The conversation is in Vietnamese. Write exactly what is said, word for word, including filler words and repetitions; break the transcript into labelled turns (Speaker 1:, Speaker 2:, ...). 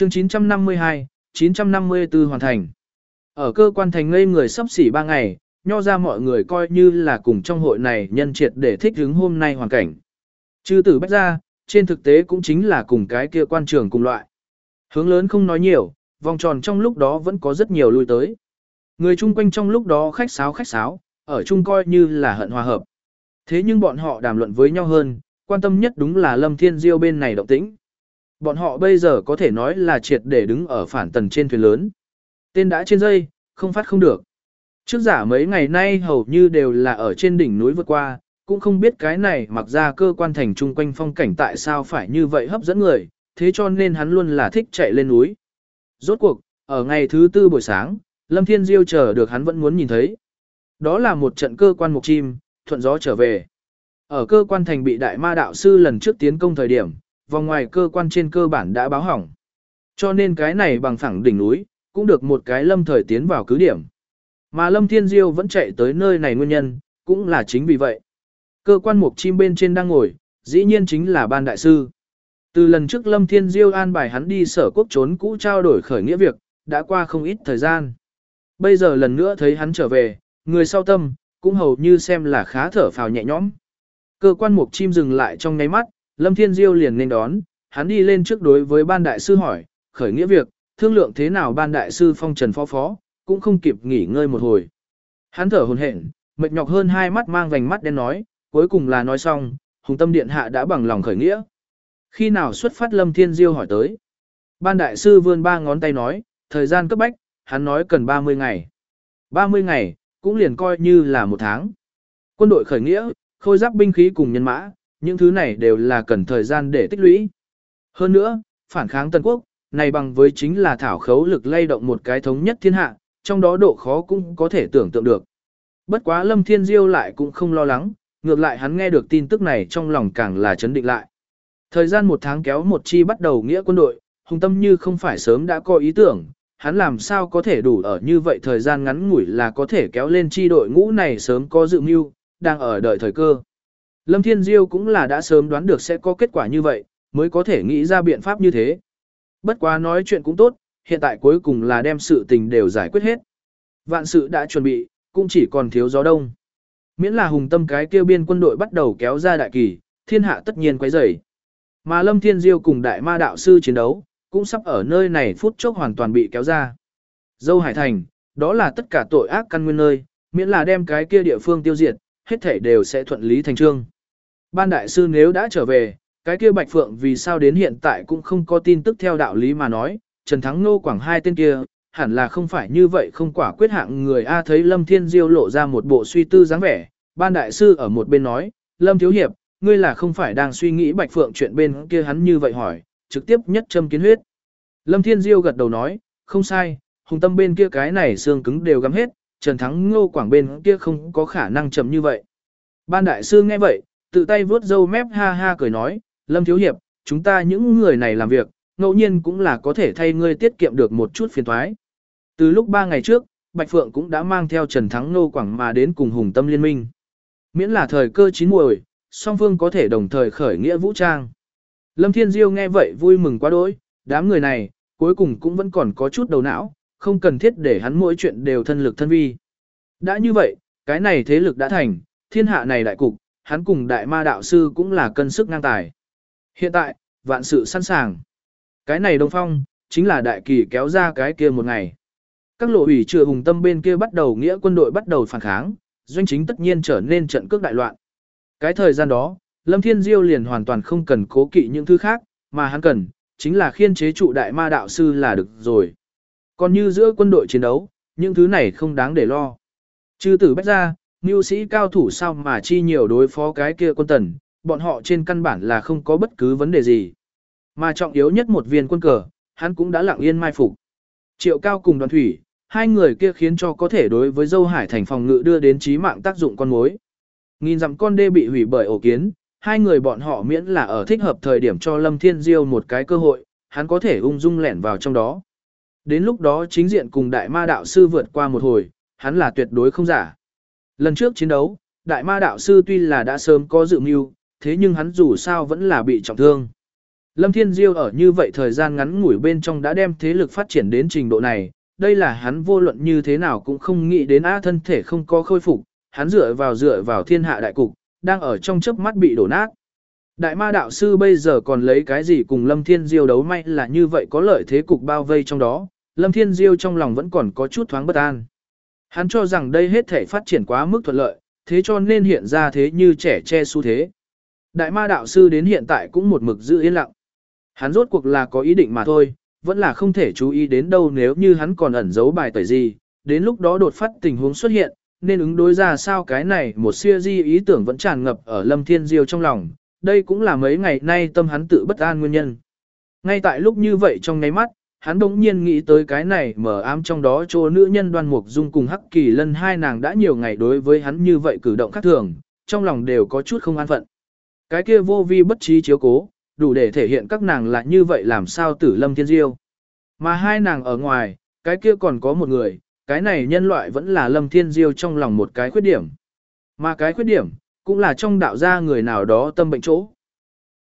Speaker 1: Chương chín trăm năm mươi hai, chín trăm năm mươi tư hoàn thành. Ở cơ quan thành ngây người sắp xỉ ba ngày, nho ra mọi người coi như là cùng trong hội này nhân triệt để thích ứng hôm nay hoàn cảnh. Chư tử bách ra, trên thực tế cũng chính là cùng cái kia quan trường cùng loại. Hướng lớn không nói nhiều, vòng tròn trong lúc đó vẫn có rất nhiều lui tới. Người chung quanh trong lúc đó khách sáo khách sáo, ở chung coi như là hận hòa hợp. Thế nhưng bọn họ đàm luận với nhau hơn, quan tâm nhất đúng là Lâm Thiên Diêu bên này động tĩnh. Bọn họ bây giờ có thể nói là triệt để đứng ở phản tần trên thuyền lớn. Tên đã trên dây, không phát không được. Trước giả mấy ngày nay hầu như đều là ở trên đỉnh núi vượt qua, cũng không biết cái này mặc ra cơ quan thành chung quanh phong cảnh tại sao phải như vậy hấp dẫn người, thế cho nên hắn luôn là thích chạy lên núi. Rốt cuộc, ở ngày thứ tư buổi sáng, Lâm Thiên Diêu chờ được hắn vẫn muốn nhìn thấy. Đó là một trận cơ quan mục chim, thuận gió trở về. Ở cơ quan thành bị đại ma đạo sư lần trước tiến công thời điểm, vòng ngoài cơ quan trên cơ bản đã báo hỏng. Cho nên cái này bằng phẳng đỉnh núi, cũng được một cái lâm thời tiến vào cứ điểm. Mà Lâm Thiên Diêu vẫn chạy tới nơi này nguyên nhân, cũng là chính vì vậy. Cơ quan mục chim bên trên đang ngồi, dĩ nhiên chính là ban đại sư. Từ lần trước Lâm Thiên Diêu an bài hắn đi sở quốc trốn cũ trao đổi khởi nghĩa việc, đã qua không ít thời gian. Bây giờ lần nữa thấy hắn trở về, người sau tâm, cũng hầu như xem là khá thở phào nhẹ nhõm. Cơ quan mục chim dừng lại trong nháy mắt, Lâm Thiên Diêu liền nên đón, hắn đi lên trước đối với ban đại sư hỏi, khởi nghĩa việc, thương lượng thế nào ban đại sư phong trần phó phó, cũng không kịp nghỉ ngơi một hồi. Hắn thở hổn hển, mệt nhọc hơn hai mắt mang vành mắt đen nói, cuối cùng là nói xong, Hùng Tâm Điện hạ đã bằng lòng khởi nghĩa. Khi nào xuất phát Lâm Thiên Diêu hỏi tới. Ban đại sư vươn ba ngón tay nói, thời gian cấp bách, hắn nói cần ba mươi ngày. ba mươi ngày, cũng liền coi như là một tháng. Quân đội khởi nghĩa, khôi giáp binh khí cùng nhân mã, những thứ này đều là cần thời gian để tích lũy. Hơn nữa, phản kháng Tân Quốc, này bằng với chính là thảo khấu lực lay động một cái thống nhất thiên hạ, trong đó độ khó cũng có thể tưởng tượng được. Bất quá Lâm Thiên Diêu lại cũng không lo lắng, ngược lại hắn nghe được tin tức này trong lòng càng là chấn định lại. Thời gian một tháng kéo một chi bắt đầu nghĩa quân đội, Hùng Tâm như không phải sớm đã có ý tưởng, hắn làm sao có thể đủ ở như vậy thời gian ngắn ngủi là có thể kéo lên chi đội ngũ này sớm có dự mưu, đang ở đợi thời cơ. Lâm Thiên Diêu cũng là đã sớm đoán được sẽ có kết quả như vậy, mới có thể nghĩ ra biện pháp như thế. Bất quá nói chuyện cũng tốt, hiện tại cuối cùng là đem sự tình đều giải quyết hết. Vạn sự đã chuẩn bị, cũng chỉ còn thiếu gió đông. Miễn là Hùng Tâm cái kêu biên quân đội bắt đầu kéo ra đại kỳ, thiên hạ tất nhiên quấy rầy. Mà Lâm Thiên Diêu cùng đại ma đạo sư chiến đấu, cũng sắp ở nơi này phút chốc hoàn toàn bị kéo ra. Dâu Hải Thành, đó là tất cả tội ác căn nguyên nơi, miễn là đem cái kia địa phương tiêu diệt, hết thảy đều sẽ thuận lý thành trương. Ban đại sư nếu đã trở về, cái kia Bạch Phượng vì sao đến hiện tại cũng không có tin tức theo đạo lý mà nói, Trần Thắng Ngô Quảng hai tên kia, hẳn là không phải như vậy không quả quyết hạng người A. Thấy Lâm Thiên Diêu lộ ra một bộ suy tư dáng vẻ, ban đại sư ở một bên nói, Lâm Thiếu Hiệp, ngươi là không phải đang suy nghĩ Bạch Phượng chuyện bên kia hắn như vậy hỏi, trực tiếp nhất châm kiến huyết. Lâm Thiên Diêu gật đầu nói, không sai, Hùng Tâm bên kia cái này xương cứng đều gắm hết, Trần Thắng Ngô Quảng bên kia không có khả năng chậm như vậy. Ban đại sư nghe vậy, tự tay vuốt râu mép ha ha cười nói, Lâm Thiếu Hiệp, chúng ta những người này làm việc, ngẫu nhiên cũng là có thể thay ngươi tiết kiệm được một chút phiền toái. Từ lúc ba ngày trước, Bạch Phượng cũng đã mang theo Trần Thắng Ngô Quảng mà đến cùng Hùng Tâm liên minh. Miễn là thời cơ chín muồi, song phương có thể đồng thời khởi nghĩa vũ trang. Lâm Thiên Diêu nghe vậy vui mừng quá đỗi, đám người này, cuối cùng cũng vẫn còn có chút đầu não, không cần thiết để hắn mỗi chuyện đều thân lực thân vi. Đã như vậy, cái này thế lực đã thành, thiên hạ này đại cục, hắn cùng đại ma đạo sư cũng là cân sức ngang tài. Hiện tại, vạn sự sẵn sàng. Cái này Đông Phong, chính là đại kỳ kéo ra cái kia một ngày. Các lộ ủy trừ Hùng Tâm bên kia bắt đầu nghĩa quân đội bắt đầu phản kháng, doanh chính tất nhiên trở nên trận cước đại loạn. Cái thời gian đó, Lâm Thiên Diêu liền hoàn toàn không cần cố kỵ những thứ khác, mà hắn cần, chính là khiên chế trụ đại ma đạo sư là được rồi. Còn như giữa quân đội chiến đấu, những thứ này không đáng để lo. Chư tử bách ra, mưu sĩ cao thủ sao mà chi nhiều đối phó cái kia quân tần, bọn họ trên căn bản là không có bất cứ vấn đề gì. Mà trọng yếu nhất một viên quân cờ, hắn cũng đã lặng yên mai phục. Triệu Cao cùng Đoàn Thủy, hai người kia khiến cho có thể đối với Dâu Hải Thành phòng ngự đưa đến chí mạng tác dụng con mối. Nghìn dặm con đê bị hủy bởi ổ kiến, hai người bọn họ miễn là ở thích hợp thời điểm cho Lâm Thiên Diêu một cái cơ hội, hắn có thể ung dung lẻn vào trong đó. Đến lúc đó chính diện cùng đại ma đạo sư vượt qua một hồi, hắn là tuyệt đối không giả. Lần trước chiến đấu, đại ma đạo sư tuy là đã sớm có dự mưu, thế nhưng hắn dù sao vẫn là bị trọng thương. Lâm Thiên Diêu ở như vậy thời gian ngắn ngủi bên trong đã đem thế lực phát triển đến trình độ này, đây là hắn vô luận như thế nào cũng không nghĩ đến á thân thể không có khôi phục, hắn dựa vào dựa vào thiên hạ đại cục, đang ở trong chớp mắt bị đổ nát. Đại ma đạo sư bây giờ còn lấy cái gì cùng Lâm Thiên Diêu đấu, may là như vậy có lợi thế cục bao vây trong đó, Lâm Thiên Diêu trong lòng vẫn còn có chút thoáng bất an. Hắn cho rằng đây hết thể phát triển quá mức thuận lợi, thế cho nên hiện ra thế như trẻ che xu thế. Đại ma đạo sư đến hiện tại cũng một mực giữ yên lặng. Hắn rốt cuộc là có ý định mà thôi, vẫn là không thể chú ý đến đâu nếu như hắn còn ẩn giấu bài tẩy gì, đến lúc đó đột phát tình huống xuất hiện, nên ứng đối ra sao cái này một siêu di ý tưởng vẫn tràn ngập ở Lâm Thiên Diêu trong lòng, đây cũng là mấy ngày nay tâm hắn tự bất an nguyên nhân. Ngay tại lúc như vậy trong nháy mắt, hắn đống nhiên nghĩ tới cái này mở ám trong đó chỗ nữ nhân Đoan Mục Dung cùng Hắc Kỳ Lân hai nàng đã nhiều ngày đối với hắn như vậy cử động khác thường, trong lòng đều có chút không an phận. Cái kia vô vi bất trí chiếu cố, đủ để thể hiện các nàng là như vậy làm sao tử Lâm Thiên Diêu. Mà hai nàng ở ngoài, cái kia còn có một người, cái này nhân loại vẫn là Lâm Thiên Diêu trong lòng một cái khuyết điểm. Mà cái khuyết điểm, cũng là trong đạo gia người nào đó tâm bệnh chỗ.